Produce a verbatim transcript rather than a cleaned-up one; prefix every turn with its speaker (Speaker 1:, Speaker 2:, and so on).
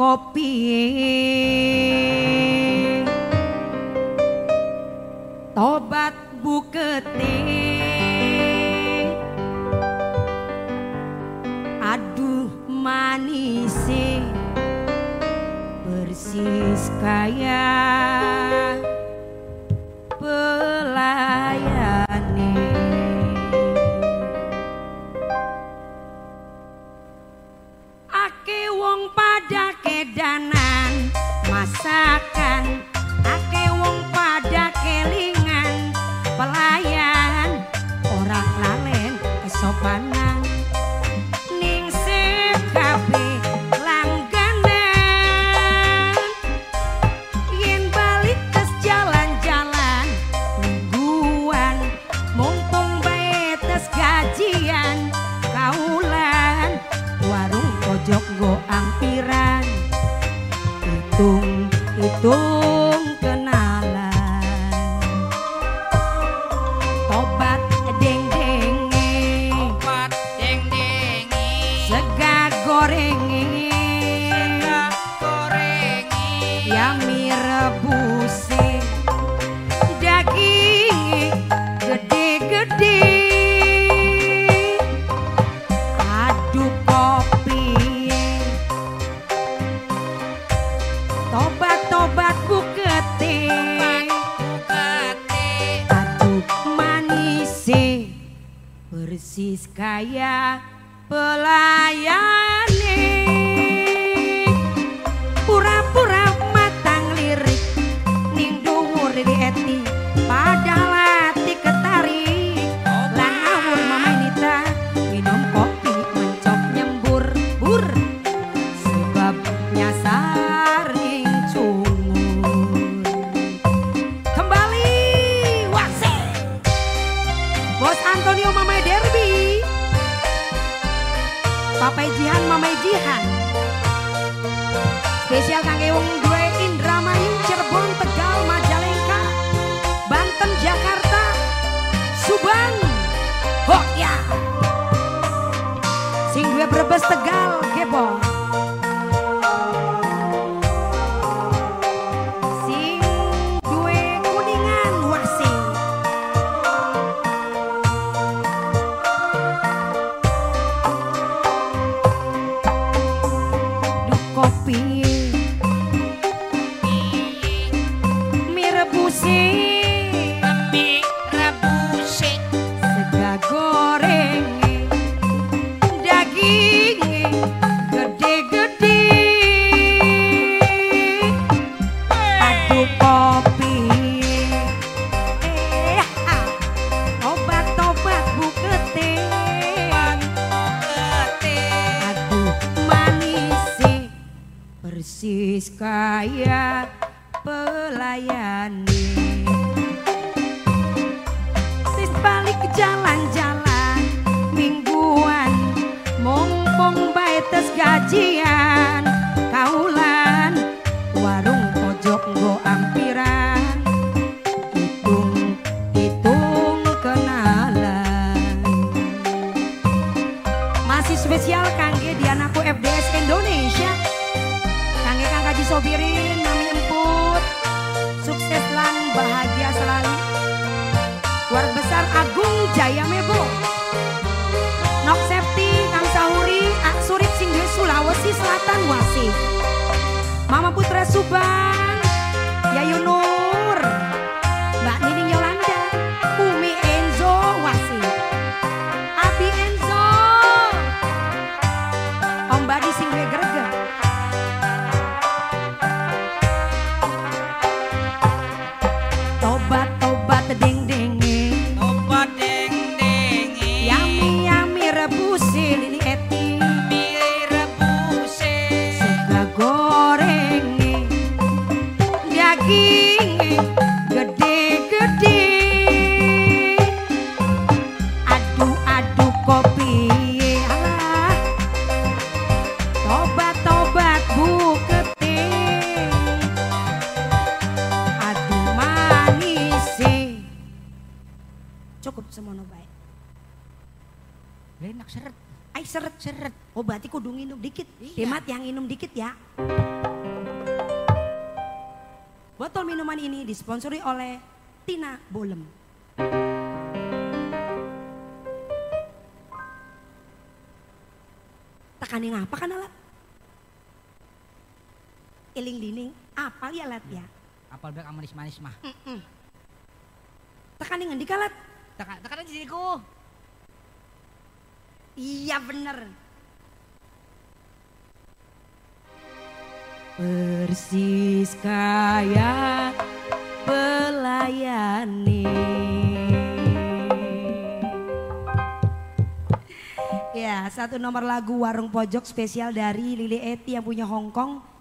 Speaker 1: kopi tobat bukete aduh manise persis kaya pelayane ake wong pada kedanan masakan ake wong pada kelingan pelayan orang lalen kesopanan ning sekabe langganan yen balik tes jalan-jalan mingguan mumpung bae tes gajian kaulan warung pojok go ampiran hitung hitung kenalan tobat deng dengi
Speaker 2: Tobat deng dengi
Speaker 1: sega goreng
Speaker 2: sega gorengi
Speaker 1: yami rebuse daging gede-gede aduk kopi tobat-tobat bukete
Speaker 2: bukete
Speaker 1: aduk manise persis kaya pelayane pura-pura matang lirik ning dhuwur dieti padahal ati ketarik lan ngawur mama nita minum kopi mencop nyembur bur sebab nyasar ning cungur kembali wasik Bos Antonio Mamai Derby Papai Jihan Mamai Jihan spesial kangge wong duwe Indramayu Cirebon Tegal Majalengka Banten Jakarta Subang ho ya sing duwe Brebes Tegal kepo sing duwe Kuningan wasing duk kopi mie rebuse
Speaker 2: tapi rebuse
Speaker 1: sega goreng daging gede-gede aduk kopi eh ah, obat-obat bukete
Speaker 2: bukete
Speaker 1: aduh manise persis kaya pelayane sis balik jalan-jalan mingguan mumpung bae tes gajian kaulan warung pojok nggo ampiran hitung hitung kenalan masih spesial kangge Dianaku F D S Indonesia kangge Kang Kaji Sobirin Mami Emput sukses lan bahagia selalu keluarga besar Agung Jaya Mebo Nok Septi Kang Sahuri Ak Surip sing duwe Sulawesi Selatan wasi Mama Putra Subang Yayu Nur Mbak Nining Yolanda Umi Enzo wasi Abi Enzo Om Badi sing duwe greget tobat-tobat deng-dengi
Speaker 2: tobat deng dengi
Speaker 1: yami yami rebuse lili eti
Speaker 2: mie rebuse
Speaker 1: sega goreng daging gede-gede aduk-aduk kopi alah tobat-tobat bukete aduh manise cukup semono bae enak seret Ai seret-seret. Oh berarti kudu nginum dikit.
Speaker 2: Iya.
Speaker 1: Demat yang nginum dikit ya. Botol minuman ini disponsori oleh Tina Bolem. Tekanin apa kan alat? Iling dining, apal ya alat ya?
Speaker 2: Apal bek manis-manis mah.
Speaker 1: Mm-mm. Tekanin ngendi kalat?
Speaker 2: Tekan tekan aja diriku.
Speaker 1: Iya bener. Persis kaya pelayani. Ya, satu nomor lagu Warung Pojok spesial dari Lili Eti yang punya Hongkong.